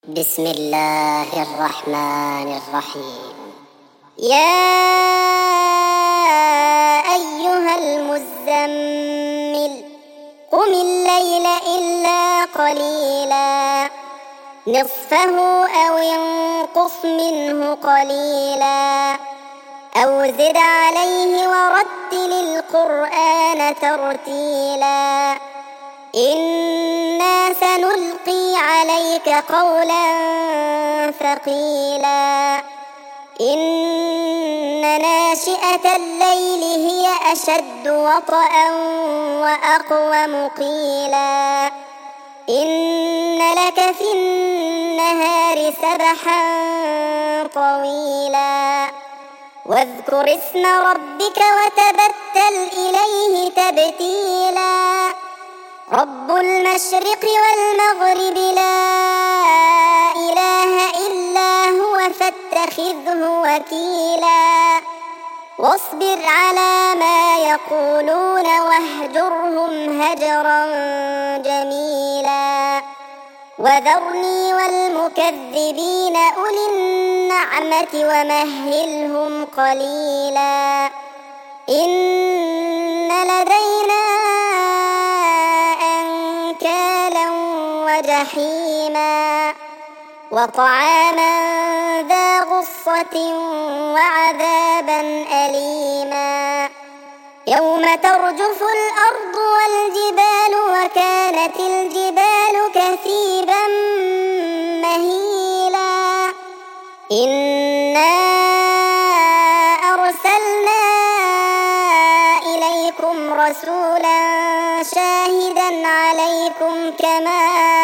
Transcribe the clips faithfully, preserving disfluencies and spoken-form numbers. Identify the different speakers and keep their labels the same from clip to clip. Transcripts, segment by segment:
Speaker 1: بسم الله الرحمن الرحيم. يا أيها المزمل قم الليل إلا قليلا نصفه أو انقص منه قليلا أو زد عليه ورتل القرآن ترتيلا إنا سنلقي عليك قولا ثقيلا إن ناشئة الليل هي أشد وطئا وأقوم قيلا إن لك في النهار سبحا طويلا واذكر اسم ربك وتبتل إليه تبتيلا رب المشرق والمغرب لا إله إلا هو فاتخذه وكيلا واصبر على ما يقولون واهجرهم هجرا جميلا وذرني والمكذبين أولي النعمة ومهلهم قليلا إن لدينا أنكالا وجحيما وطعاما ذا غصة وعذابا أليما يوم ترجف الأرض والجبال وكانت الجبال كثيبا مهيلا إنا أرسلنا إليكم رسولا شاهدا عليكم كما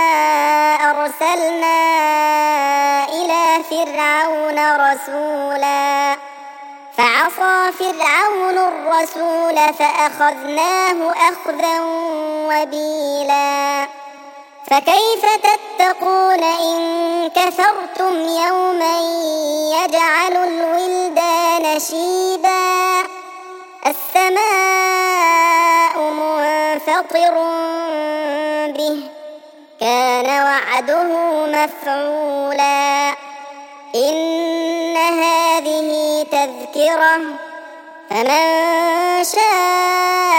Speaker 1: أرسلنا إلى فرعون رسولا فعصى فرعون الرسول فأخذناه أخذا وبيلا فكيف تتقون إن كفرتم يوما يجعل الولدان شيبا السماء منفطر به كان وعده مفعولا إن هذه تذكرة فمن شاء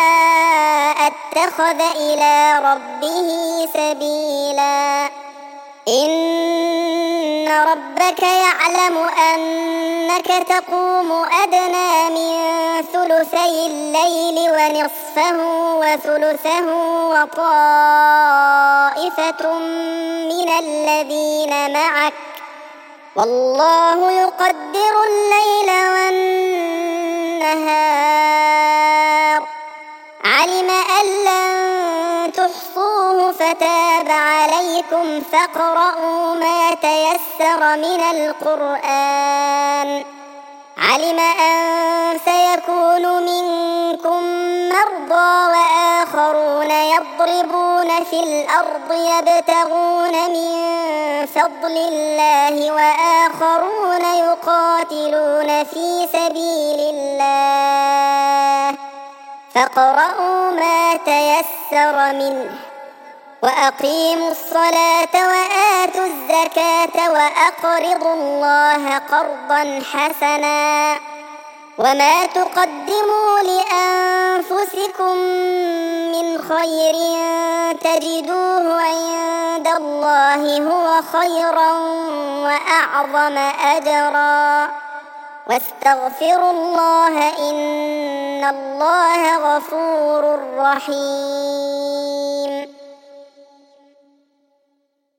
Speaker 1: اتخذ إلى ربه سبيلا إن ربك يعلم أنك تقوم أدنى من ثلثي الليل ونصفه وثلثه وطائفة من الذين معك والله يقدر الليل والنهار علم أن لن تحصوه فتاب عليكم فاقرؤوا ما تيسر من القرآن علم أن سيكون منكم مرضى وآخرون يضربون في الأرض يبتغون من فضل الله وآخرون يقاتلون في سبيل الله فاقرؤوا ما تيسر منه وأقيموا الصلاة وآتوا الزكاة وأقرضوا الله قرضا حسنا وما تقدموا لأنفسكم من خير تجدوه عند الله هو خيرا وأعظم أجرا واستغفروا الله إن الله غفور رحيم.
Speaker 2: بسم الله الرحمن الرحيم. يا أيها الناس اتقوا ربكم وخافوا يوما ترجفون فيه وتندر كل نفس ما كسبت وهم لا يظلمون.
Speaker 1: الله غفور رحيم.